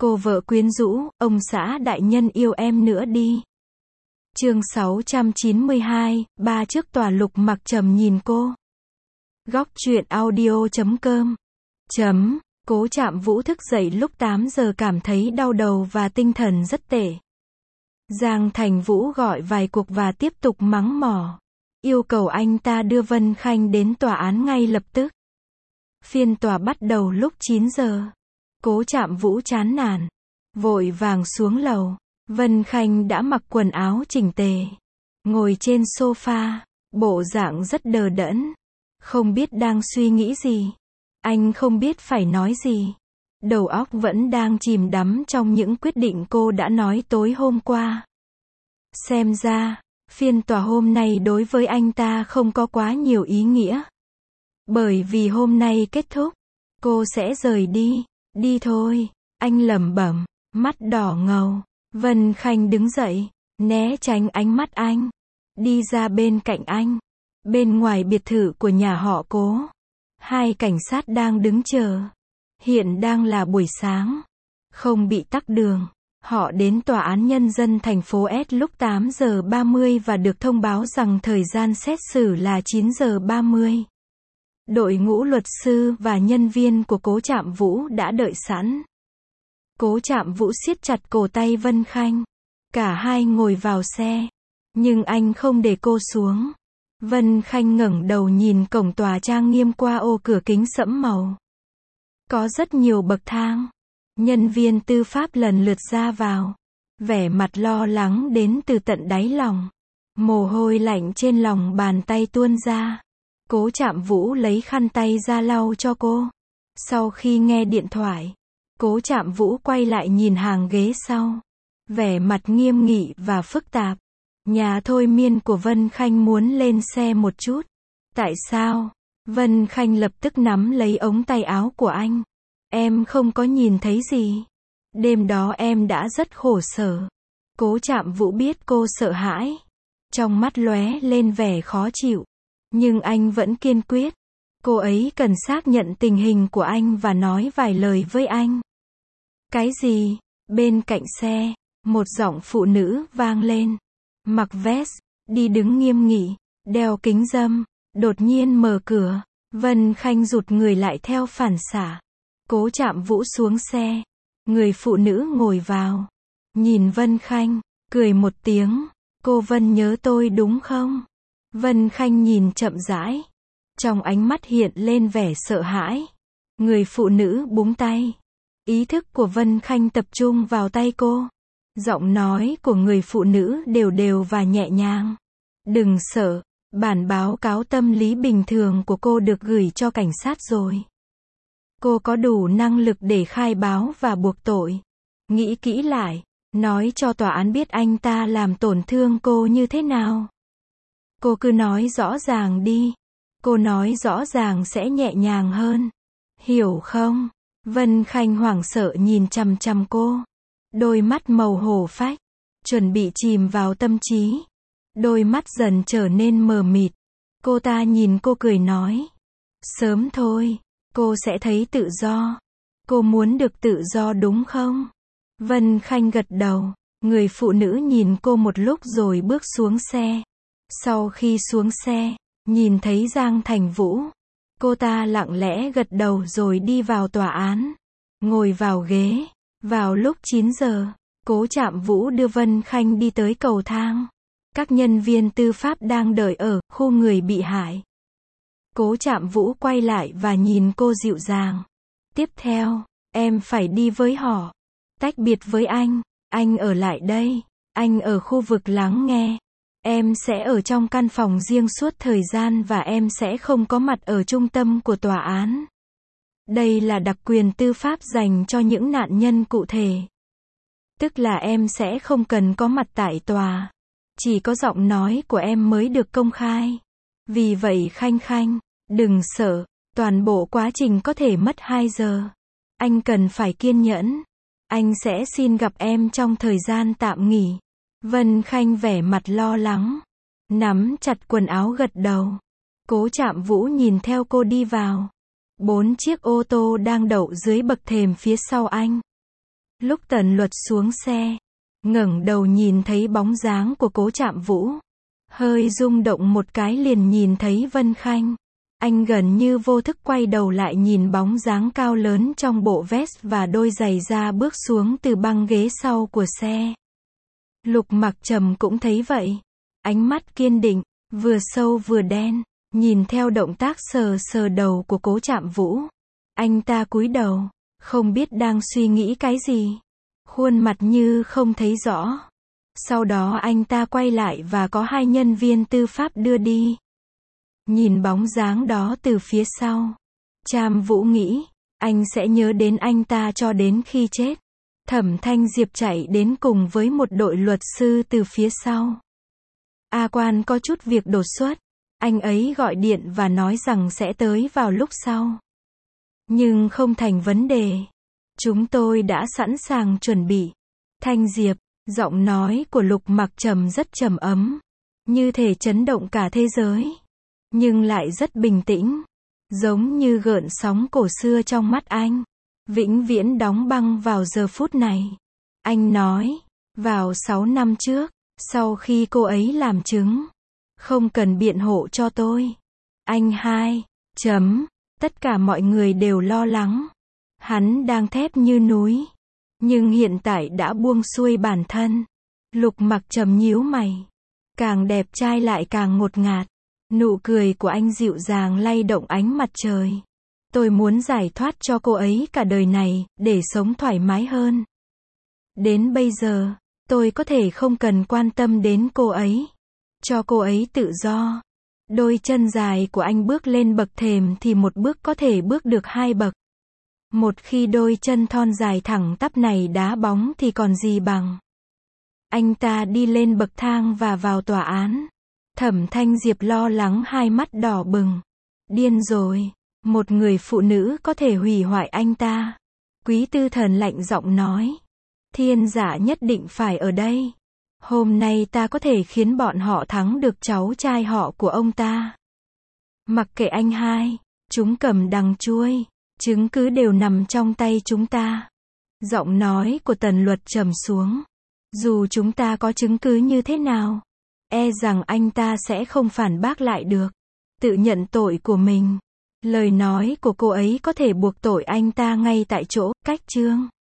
Cô vợ quyến rũ, ông xã đại nhân yêu em nữa đi. Chương 692, ba trước tòa Lục Mặc Trầm nhìn cô. Góc truyện audio.com. Cố Trạm Vũ thức dậy lúc 8 giờ cảm thấy đau đầu và tinh thần rất tệ. Giang Thành Vũ gọi vài cuộc và tiếp tục mắng mỏ. Yêu cầu anh ta đưa Vân Khanh đến tòa án ngay lập tức. Phiên tòa bắt đầu lúc 9 giờ. Cố Trạm Vũ chán nản. Vội vàng xuống lầu. Vân Khanh đã mặc quần áo chỉnh tề. Ngồi trên sofa. Bộ dạng rất đờ đẫn. Không biết đang suy nghĩ gì. Anh không biết phải nói gì. Đầu óc vẫn đang chìm đắm trong những quyết định cô đã nói tối hôm qua. Xem ra, phiên tòa hôm nay đối với anh ta không có quá nhiều ý nghĩa. Bởi vì hôm nay kết thúc, cô sẽ rời đi. Đi thôi, anh lẩm bẩm, mắt đỏ ngầu. Vân Khanh đứng dậy, né tránh ánh mắt anh. Đi ra bên cạnh anh. Bên ngoài biệt thự của nhà họ Cố, hai cảnh sát đang đứng chờ. Hiện đang là buổi sáng, không bị tắc đường. Họ đến tòa án nhân dân thành phố S lúc 8 giờ 30 và được thông báo rằng thời gian xét xử là 9 giờ 30. Đội ngũ luật sư và nhân viên của Cố Trạm Vũ đã đợi sẵn. Cố Trạm Vũ siết chặt cổ tay Vân Khanh. Cả hai ngồi vào xe, nhưng anh không để cô xuống. Vân Khanh ngẩng đầu nhìn cổng tòa trang nghiêm qua ô cửa kính sẫm màu. Có rất nhiều bậc thang. Nhân viên tư pháp lần lượt ra vào. Vẻ mặt lo lắng đến từ tận đáy lòng. Mồ hôi lạnh trên lòng bàn tay tuôn ra. Cố Trạm Vũ lấy khăn tay ra lau cho cô. Sau khi nghe điện thoại, Cố Trạm Vũ quay lại nhìn hàng ghế sau. Vẻ mặt nghiêm nghị và phức tạp. Nhà thôi miên của Vân Khanh muốn lên xe một chút. Tại sao? Vân Khanh lập tức nắm lấy ống tay áo của anh. Em không có nhìn thấy gì. Đêm đó em đã rất khổ sở. Cố Trạm Vũ biết cô sợ hãi. Trong mắt lóe lên vẻ khó chịu. Nhưng anh vẫn kiên quyết. Cô ấy cần xác nhận tình hình của anh và nói vài lời với anh. Cái gì? Bên cạnh xe, một giọng phụ nữ vang lên. Mặc vest, đi đứng nghiêm nghị, đeo kính râm, đột nhiên mở cửa. Vân Khanh rụt người lại theo phản xạ. Cố Trạm Vũ xuống xe. Người phụ nữ ngồi vào. Nhìn Vân Khanh, cười một tiếng. Cô Vân nhớ tôi đúng không? Vân Khanh nhìn chậm rãi. Trong ánh mắt hiện lên vẻ sợ hãi. Người phụ nữ búng tay. Ý thức của Vân Khanh tập trung vào tay cô. Giọng nói của người phụ nữ đều đều và nhẹ nhàng. Đừng sợ, bản báo cáo tâm lý bình thường của cô được gửi cho cảnh sát rồi. Cô có đủ năng lực để khai báo và buộc tội. Nghĩ kỹ lại, nói cho tòa án biết anh ta làm tổn thương cô như thế nào. Cô cứ nói rõ ràng đi. Cô nói rõ ràng sẽ nhẹ nhàng hơn. Hiểu không? Vân Khanh hoảng sợ nhìn chằm chằm cô. Đôi mắt màu hổ phách, chuẩn bị chìm vào tâm trí. Đôi mắt dần trở nên mờ mịt. Cô ta nhìn cô cười nói. Sớm thôi, cô sẽ thấy tự do. Cô muốn được tự do đúng không? Vân Khanh gật đầu. Người phụ nữ nhìn cô một lúc rồi bước xuống xe. Sau khi xuống xe, nhìn thấy Giang Thành Vũ. Cô ta lặng lẽ gật đầu rồi đi vào tòa án. Ngồi vào ghế. Vào lúc 9 giờ, Cố Trạm Vũ đưa Vân Khanh đi tới cầu thang. Các nhân viên tư pháp đang đợi ở khu người bị hại. Cố Trạm Vũ quay lại và nhìn cô dịu dàng. Tiếp theo, em phải đi với họ. Tách biệt với anh ở lại đây. Anh ở khu vực lắng nghe. Em sẽ ở trong căn phòng riêng suốt thời gian và em sẽ không có mặt ở trung tâm của tòa án. Đây là đặc quyền tư pháp dành cho những nạn nhân cụ thể. Tức là em sẽ không cần có mặt tại tòa. Chỉ có giọng nói của em mới được công khai. Vì vậy Khanh, đừng sợ, toàn bộ quá trình có thể mất 2 giờ. Anh cần phải kiên nhẫn. Anh sẽ xin gặp em trong thời gian tạm nghỉ. Vân Khanh vẻ mặt lo lắng. Nắm chặt quần áo gật đầu. Cố Trạm Vũ nhìn theo cô đi vào. 4 chiếc ô tô đang đậu dưới bậc thềm phía sau anh. Lúc Tần Luật xuống xe, ngẩng đầu nhìn thấy bóng dáng của Cố Trạm Vũ. Hơi rung động một cái liền nhìn thấy Vân Khanh. Anh gần như vô thức quay đầu lại nhìn bóng dáng cao lớn trong bộ vest và đôi giày da bước xuống từ băng ghế sau của xe. Lục Mặc Trầm cũng thấy vậy. Ánh mắt kiên định, vừa sâu vừa đen, nhìn theo động tác sờ sờ đầu của Cố Trạm Vũ. Anh ta cúi đầu, không biết đang suy nghĩ cái gì. Khuôn mặt như không thấy rõ. Sau đó anh ta quay lại và có hai nhân viên tư pháp đưa đi. Nhìn bóng dáng đó từ phía sau, Trạm Vũ nghĩ, anh sẽ nhớ đến anh ta cho đến khi chết. Thẩm Thanh Diệp chạy đến cùng với một đội luật sư từ phía sau. A Quan có chút việc đột xuất. Anh ấy gọi điện và nói rằng sẽ tới vào lúc sau. Nhưng không thành vấn đề. Chúng tôi đã sẵn sàng chuẩn bị. Thanh Diệp, giọng nói của Lục Mặc Trầm rất trầm ấm, như thể chấn động cả thế giới, nhưng lại rất bình tĩnh, giống như gợn sóng cổ xưa trong mắt anh, vĩnh viễn đóng băng vào giờ phút này. Anh nói, vào 6 năm trước, sau khi cô ấy làm chứng, không cần biện hộ cho tôi. Anh hai, tất cả mọi người đều lo lắng. Hắn đang thép như núi, nhưng hiện tại đã buông xuôi bản thân. Lục Mặc Trầm nhíu mày. Càng đẹp trai lại càng ngột ngạt. Nụ cười của anh dịu dàng lay động ánh mặt trời. Tôi muốn giải thoát cho cô ấy cả đời này, để sống thoải mái hơn. Đến bây giờ, tôi có thể không cần quan tâm đến cô ấy. Cho cô ấy tự do. Đôi chân dài của anh bước lên bậc thềm thì một bước có thể bước được 2 bậc. Một khi đôi chân thon dài thẳng tắp này đá bóng thì còn gì bằng. Anh ta đi lên bậc thang và vào tòa án. Thẩm Thanh Diệp lo lắng, hai mắt đỏ bừng. Điên rồi, một người phụ nữ có thể hủy hoại anh ta. Quý Tư Thần lạnh giọng nói. Thiên Giả nhất định phải ở đây. Hôm nay ta có thể khiến bọn họ thắng được cháu trai họ của ông ta. Mặc kệ anh hai, chúng cầm đằng chuôi. Chứng cứ đều nằm trong tay chúng ta. Giọng nói của Tần Luật trầm xuống. Dù chúng ta có chứng cứ như thế nào, e rằng anh ta sẽ không phản bác lại được. Tự nhận tội của mình. Lời nói của cô ấy có thể buộc tội anh ta ngay tại chỗ. Cách chương